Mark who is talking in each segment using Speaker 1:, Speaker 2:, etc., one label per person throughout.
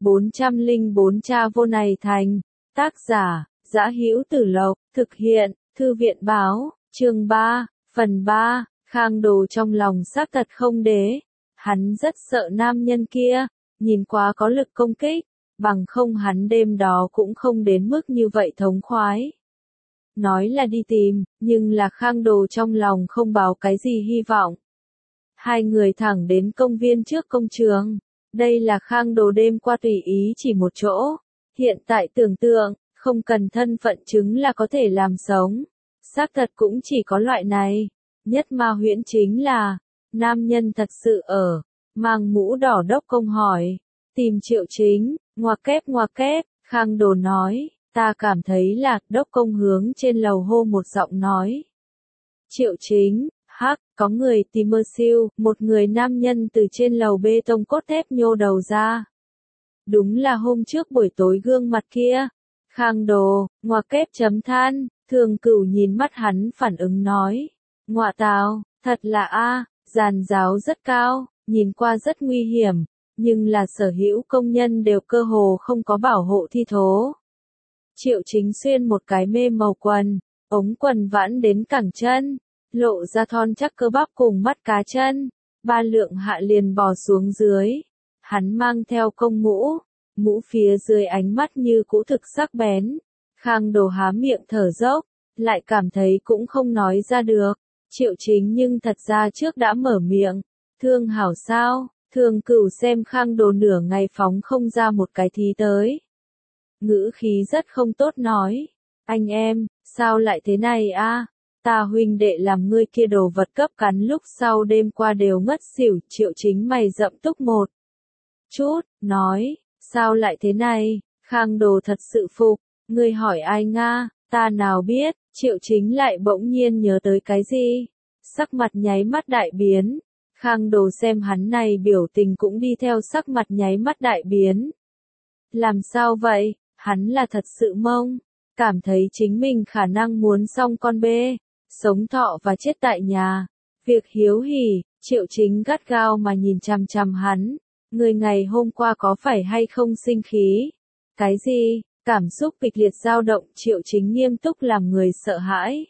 Speaker 1: 404 Cha vô này thành. Tác giả, Dã Hữu Tử Lộc, thực hiện, Thư viện báo, chương 3, phần 3, Khang Đồ trong lòng xác thật không đế. Hắn rất sợ nam nhân kia, nhìn quá có lực công kích, bằng không hắn đêm đó cũng không đến mức như vậy thống khoái. Nói là đi tìm, nhưng là Khang Đồ trong lòng không báo cái gì hy vọng. Hai người thẳng đến công viên trước công trường. Đây là Khang Đồ đêm qua tùy ý chỉ một chỗ. Hiện tại tưởng tượng, không cần thân phận chứng là có thể làm sống. Xác thật cũng chỉ có loại này. Nhất ma huyễn chính là, nam nhân thật sự ở, mang mũ đỏ đốc công hỏi. Tìm Triệu Chính, ngoặc kép, Khang Đồ nói, ta cảm thấy là, đốc công hướng trên lầu hô một giọng nói. Triệu Chính, hắc, có người tìm mơ siêu, một người nam nhân từ trên lầu bê tông cốt thép nhô đầu ra. Đúng là hôm trước buổi tối gương mặt kia. Khang Đồ, ngoặc kép chấm than, Thường Cửu nhìn mắt hắn phản ứng nói. Ngọa tào, thật là giàn giáo rất cao, nhìn qua rất nguy hiểm, nhưng là sở hữu công nhân đều cơ hồ không có bảo hộ thi thố. Triệu Chính xuyên một cái mê màu quần, ống quần vãn đến cẳng chân, lộ ra thon chắc cơ bắp cùng mắt cá chân, ba lượng hạ liền bò xuống dưới. Hắn mang theo công mũ, mũ phía dưới ánh mắt như cũ thực sắc bén. Khang Đồ há miệng thở dốc, lại cảm thấy cũng không nói ra được. Triệu Chính nhưng thật ra trước đã mở miệng. Thương hảo sao? Thường Cửu xem Khang Đồ nửa ngày phóng không ra một cái thí tới. Ngữ khí rất không tốt nói. Anh em, sao lại thế này Ta huynh đệ làm ngươi kia đồ vật cấp cắn lúc sau đêm qua đều ngất xỉu. Triệu Chính mày rậm túc một chút, nói, sao lại thế này? Khang Đồ thật sự phục, ngươi hỏi ai ta nào biết. Triệu Chính lại bỗng nhiên nhớ tới cái gì? Sắc mặt nháy mắt đại biến. Khang Đồ xem hắn này biểu tình cũng đi theo sắc mặt nháy mắt đại biến. Làm sao vậy? Hắn là thật sự mông, cảm thấy chính mình khả năng muốn xong con bê, sống thọ và chết tại nhà. Việc hiếu hỉ, Triệu Chính gắt gao mà nhìn chằm chằm hắn. Người ngày hôm qua có phải hay không sinh khí? Cái gì? Cảm xúc kịch liệt dao động. Triệu Chính nghiêm túc làm người sợ hãi.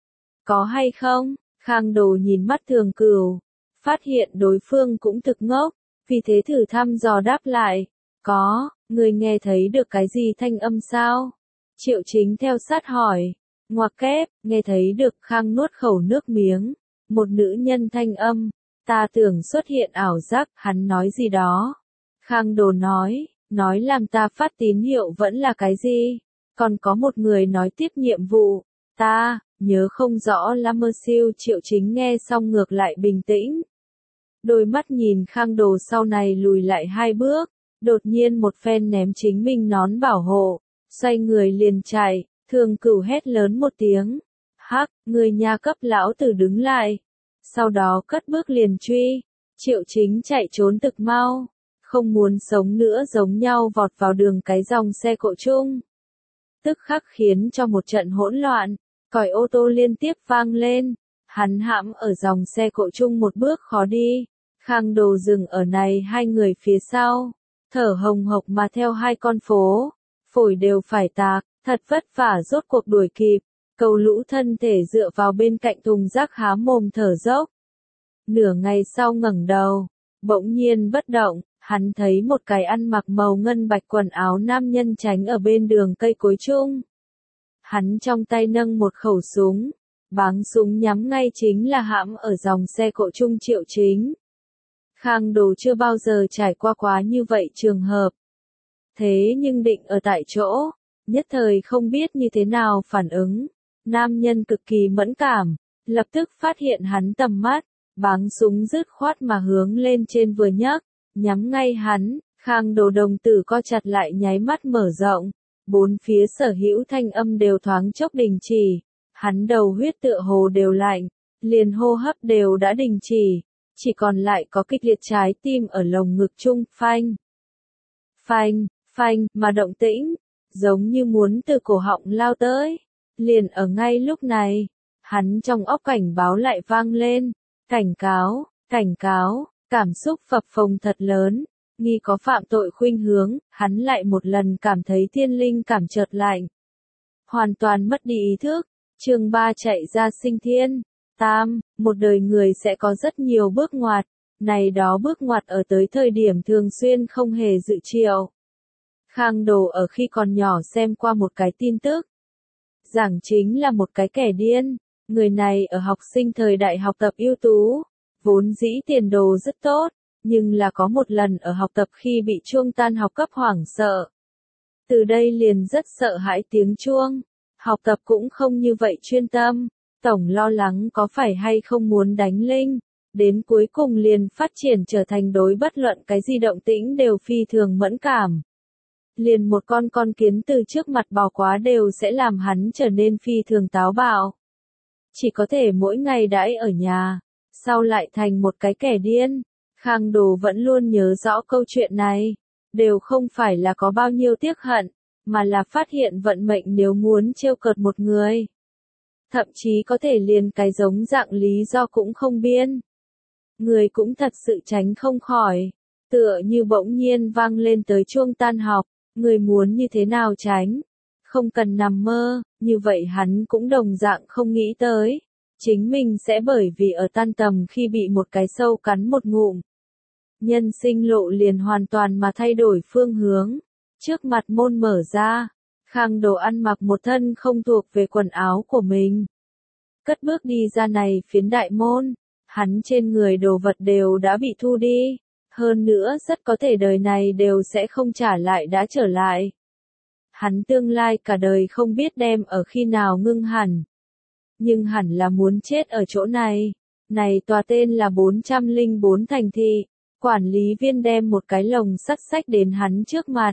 Speaker 1: Có hay không? Khang Đồ nhìn mắt Thường Cửu, phát hiện đối phương cũng thực ngốc, vì thế thử thăm dò đáp lại. Có, người nghe thấy được cái gì thanh âm sao? Triệu Chính theo sát hỏi. Ngoặc kép, nghe thấy được. Khang nuốt khẩu nước miếng. Một nữ nhân thanh âm. Ta tưởng xuất hiện ảo giác. Hắn nói gì đó? Khang Đồ nói làm ta phát tín hiệu vẫn là cái gì? Còn có một người nói tiếp nhiệm vụ. Ta nhớ không rõ là mơ siêu. Triệu Chính nghe xong ngược lại bình tĩnh. Đôi mắt nhìn Khang Đồ sau này lùi lại 2 bước, đột nhiên một phen ném chính mình nón bảo hộ, xoay người liền chạy. Thường Cửu hét lớn một tiếng. Hắc, người nhà cấp lão tử đứng lại. Sau đó cất bước liền truy. Triệu Chính chạy trốn thực mau, không muốn sống nữa giống nhau vọt vào đường cái dòng xe cộ chung. Tức khắc khiến cho một trận hỗn loạn, còi ô tô liên tiếp vang lên. Hắn hãm ở dòng xe cộ chung một bước khó đi. Khang Đồ dừng ở này hai người phía sau, thở hồng hộc mà theo 2 con phố, phổi đều phải tạc, thật vất vả rốt cuộc đuổi kịp. Cầu Lũ thân thể dựa vào bên cạnh thùng rác há mồm thở dốc. Nửa ngày sau ngẩng đầu, bỗng nhiên bất động, hắn thấy một cái ăn mặc màu ngân bạch quần áo nam nhân tránh ở bên đường cây cối chung. Hắn trong tay nâng một khẩu súng, báng súng nhắm ngay chính là hãm ở dòng xe cộ chung Triệu Chính. Khang Đồ chưa bao giờ trải qua quá như vậy trường hợp. Thế nhưng định ở tại chỗ, nhất thời không biết như thế nào phản ứng. Nam nhân cực kỳ mẫn cảm, lập tức phát hiện hắn tầm mắt, báng súng dứt khoát mà hướng lên trên vừa nhấc, nhắm ngay hắn. Khang Đồ đồng tử co chặt lại nháy mắt mở rộng, bốn phía sở hữu thanh âm đều thoáng chốc đình chỉ. Hắn đầu huyết tựa hồ đều lạnh, liền hô hấp đều đã đình chỉ còn lại có kịch liệt trái tim ở lồng ngực chung. Phanh, phanh, phanh mà động tĩnh, giống như muốn từ cổ họng lao tới. Liền ở ngay lúc này, hắn trong óc cảnh báo lại vang lên. Cảnh cáo, cảm xúc phập phồng thật lớn. nghi có phạm tội khuynh hướng, hắn lại một lần cảm thấy thiên linh cảm chợt lạnh. Hoàn toàn mất đi ý thức. Chương 3 chạy ra sinh thiên. Tam, một đời người sẽ có rất nhiều bước ngoặt, này đó bước ngoặt ở tới thời điểm thường xuyên không hề dự triệu. Khang Đồ ở khi còn nhỏ xem qua một cái tin tức. Giảng chính là một cái kẻ điên, người này ở học sinh thời đại học tập ưu tú, vốn dĩ tiền đồ rất tốt, nhưng là có một lần ở học tập khi bị chuông tan học cấp hoảng sợ. Từ đây liền rất sợ hãi tiếng chuông, học tập cũng không như vậy chuyên tâm, tổng lo lắng có phải hay không muốn đánh linh, đến cuối cùng liền phát triển trở thành đối bất luận cái gì động tĩnh đều phi thường mẫn cảm. Liền một con kiến từ trước mặt bò quá đều sẽ làm hắn trở nên phi thường táo bạo. Chỉ có thể mỗi ngày đãi ở nhà, sau lại thành một cái kẻ điên. Khang Đồ vẫn luôn nhớ rõ câu chuyện này, đều không phải là có bao nhiêu tiếc hận, mà là phát hiện vận mệnh nếu muốn trêu cợt một người. Thậm chí có thể liền cái giống dạng lý do cũng không biên. Người cũng thật sự tránh không khỏi, tựa như bỗng nhiên vang lên tới chuông tan học, người muốn như thế nào tránh, không cần nằm mơ, như vậy hắn cũng đồng dạng không nghĩ tới. Chính mình sẽ bởi vì ở tan tầm khi bị một cái sâu cắn một ngụm. Nhân sinh lộ liền hoàn toàn mà thay đổi phương hướng. Trước mặt môn mở ra, Khang Đồ ăn mặc một thân không thuộc về quần áo của mình. Cất bước đi ra này phiến đại môn, hắn trên người đồ vật đều đã bị thu đi. Hơn nữa rất có thể đời này đều sẽ không trả lại đã trở lại. Hắn tương lai cả đời không biết đem ở khi nào ngưng hẳn. Nhưng hẳn là muốn chết ở chỗ này. Này tòa tên là 404 thành thị. Quản lý viên đem một cái lồng sắt sách đến hắn trước mặt.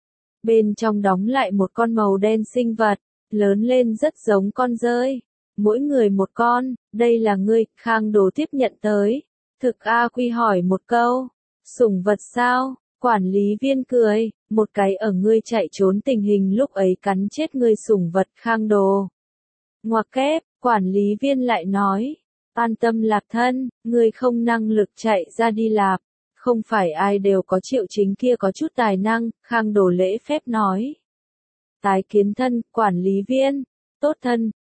Speaker 1: Bên trong đóng lại một con màu đen sinh vật, lớn lên rất giống con dơi. Mỗi người một con, đây là ngươi, Khang Đồ tiếp nhận tới. Thực A Quy hỏi một câu, sủng vật sao? Quản lý viên cười, một cái ở ngươi chạy trốn tình hình lúc ấy cắn chết ngươi sủng vật Khang Đồ. Ngoặc kép, quản lý viên lại nói, an tâm lạp thân, ngươi không năng lực chạy ra đi lạp. Không phải ai đều có triệu chính kia có chút tài năng, Khang Đồ lễ phép nói. Tái kiến thân, quản lý viên, tốt thân,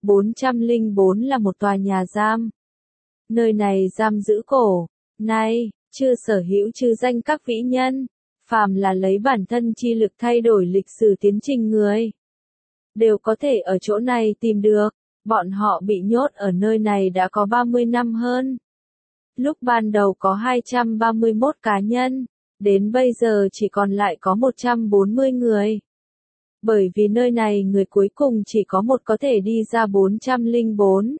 Speaker 1: 404 là một tòa nhà giam. Nơi này giam giữ cổ, nay, chưa sở hữu trừ danh các vĩ nhân, phàm là lấy bản thân chi lực thay đổi lịch sử tiến trình người. Đều có thể ở chỗ này tìm được, bọn họ bị nhốt ở nơi này đã có 30 năm hơn. Lúc ban đầu có 231 cá nhân, đến bây giờ chỉ còn lại có 140 người. Bởi vì nơi này người cuối cùng chỉ có một có thể đi ra 404.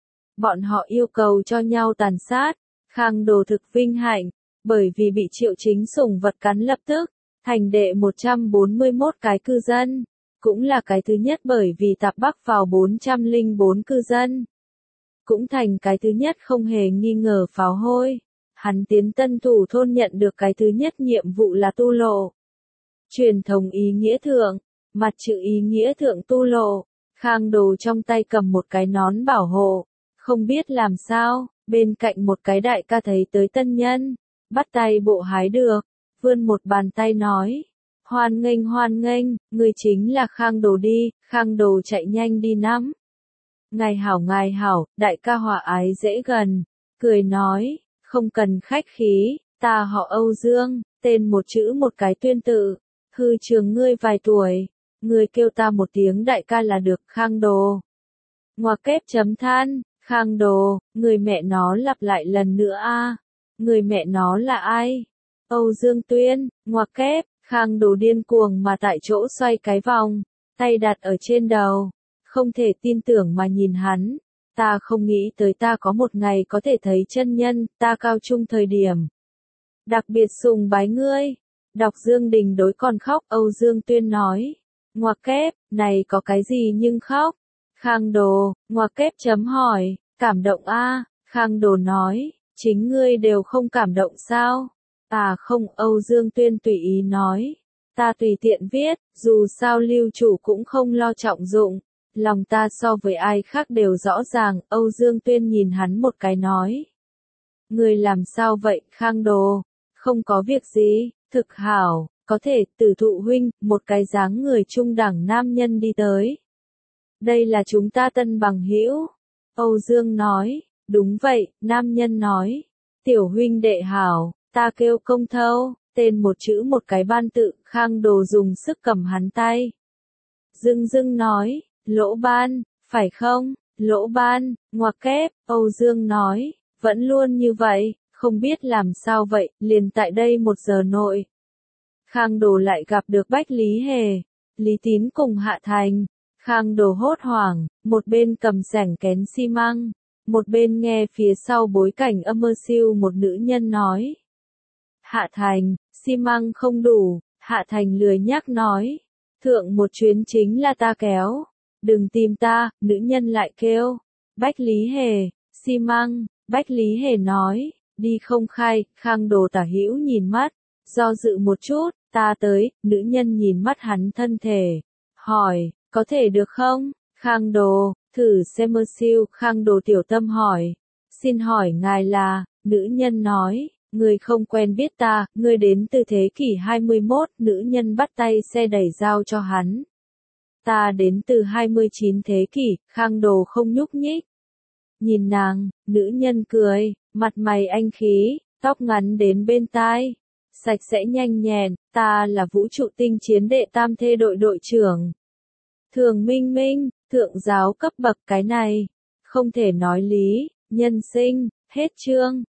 Speaker 1: Bọn họ yêu cầu cho nhau tàn sát, Khang Đồ thực vinh hạnh, bởi vì bị triệu chính sủng vật cắn lập tức, thành đệ 141 cái cư dân, cũng là cái thứ nhất bởi vì tạp bắc vào 404 cư dân. Cũng thành cái thứ nhất không hề nghi ngờ pháo hôi. Hắn tiến Tân Thủ thôn nhận được cái thứ nhất nhiệm vụ là tu lộ. Truyền thống ý nghĩa thượng, mặt chữ ý nghĩa thượng tu lộ. Khang Đồ trong tay cầm một cái nón bảo hộ, không biết làm sao, bên cạnh một cái đại ca thấy tới tân nhân, bắt tay bộ hái được, vươn một bàn tay nói. Hoan nghênh, người chính là Khang Đồ đi, Khang Đồ chạy nhanh đi nắm. Ngài hảo, đại ca hòa ái dễ gần, cười nói, không cần khách khí, ta họ Âu Dương, tên một chữ một cái tuyên tự, hư trường ngươi vài tuổi, ngươi kêu ta một tiếng đại ca là được Khang Đồ. Ngoặc kép chấm than, Khang Đồ, người mẹ nó lặp lại lần nữa a, người mẹ nó là ai? Âu Dương Tuyên, ngoặc kép, Khang Đồ điên cuồng mà tại chỗ xoay cái vòng, tay đặt ở trên đầu. Không thể tin tưởng mà nhìn hắn, ta không nghĩ tới ta có một ngày có thể thấy chân nhân, ta cao trung thời điểm. Đặc biệt sùng bái ngươi, đọc Dương Đình đối còn khóc, Âu Dương Tuyên nói. Ngoặc kép, này có cái gì nhưng khóc? Khang Đồ, ngoặc kép chấm hỏi, cảm động a, Khang Đồ nói, chính ngươi đều không cảm động sao? À không, Âu Dương Tuyên tùy ý nói. Ta tùy tiện viết, dù sao lưu chủ cũng không lo trọng dụng. Lòng ta so với ai khác đều rõ ràng, Âu Dương Tuyên nhìn hắn một cái nói. Người làm sao vậy, Khang Đồ? Không có việc gì, Thực hảo, có thể, Tử Thụ huynh, một cái dáng người trung đẳng nam nhân đi tới. Đây là chúng ta tân bằng hữu. Âu Dương nói, đúng vậy, nam nhân nói. Tiểu huynh đệ hảo, ta kêu Công Thâu, tên một chữ một cái ban tự, Khang Đồ dùng sức cầm hắn tay. Dương Dương nói, Lỗ Ban, phải không? Lỗ Ban, ngoặc kép, Âu Dương nói, vẫn luôn như vậy, không biết làm sao vậy, liền tại đây 1 giờ nội. Khang Đồ lại gặp được Bách Lý Hề, Lý Tín cùng Hạ Thành. Khang Đồ hốt hoảng, một bên cầm sẻng kén xi măng, một bên nghe phía sau bối cảnh âm mơ siêu một nữ nhân nói. Hạ Thành, xi măng không đủ, Hạ Thành lười nhác nói. Thượng một chuyến chính là ta kéo. Đừng tìm ta, nữ nhân lại kêu. Bách Lý Hề, xi măng, Bách Lý Hề nói, đi không khai, Khang Đồ tả hữu nhìn mắt, do dự một chút, ta tới, nữ nhân nhìn mắt hắn thân thể, hỏi, có thể được không? Khang Đồ, thử xem mơ siêu, Khang Đồ tiểu tâm hỏi, xin hỏi ngài là, nữ nhân nói, người không quen biết ta, người đến từ thế kỷ 21, nữ nhân bắt tay xe đẩy giao cho hắn. Ta đến từ 29 thế kỷ, Khang Đồ không nhúc nhích. Nhìn nàng, nữ nhân cười, mặt mày anh khí, tóc ngắn đến bên tai, sạch sẽ nhanh nhẹn, ta là vũ trụ tinh chiến đệ tam thê đội đội trưởng. Thường Minh Minh, thượng giáo cấp bậc cái này, không thể nói lý, nhân sinh, hết chương.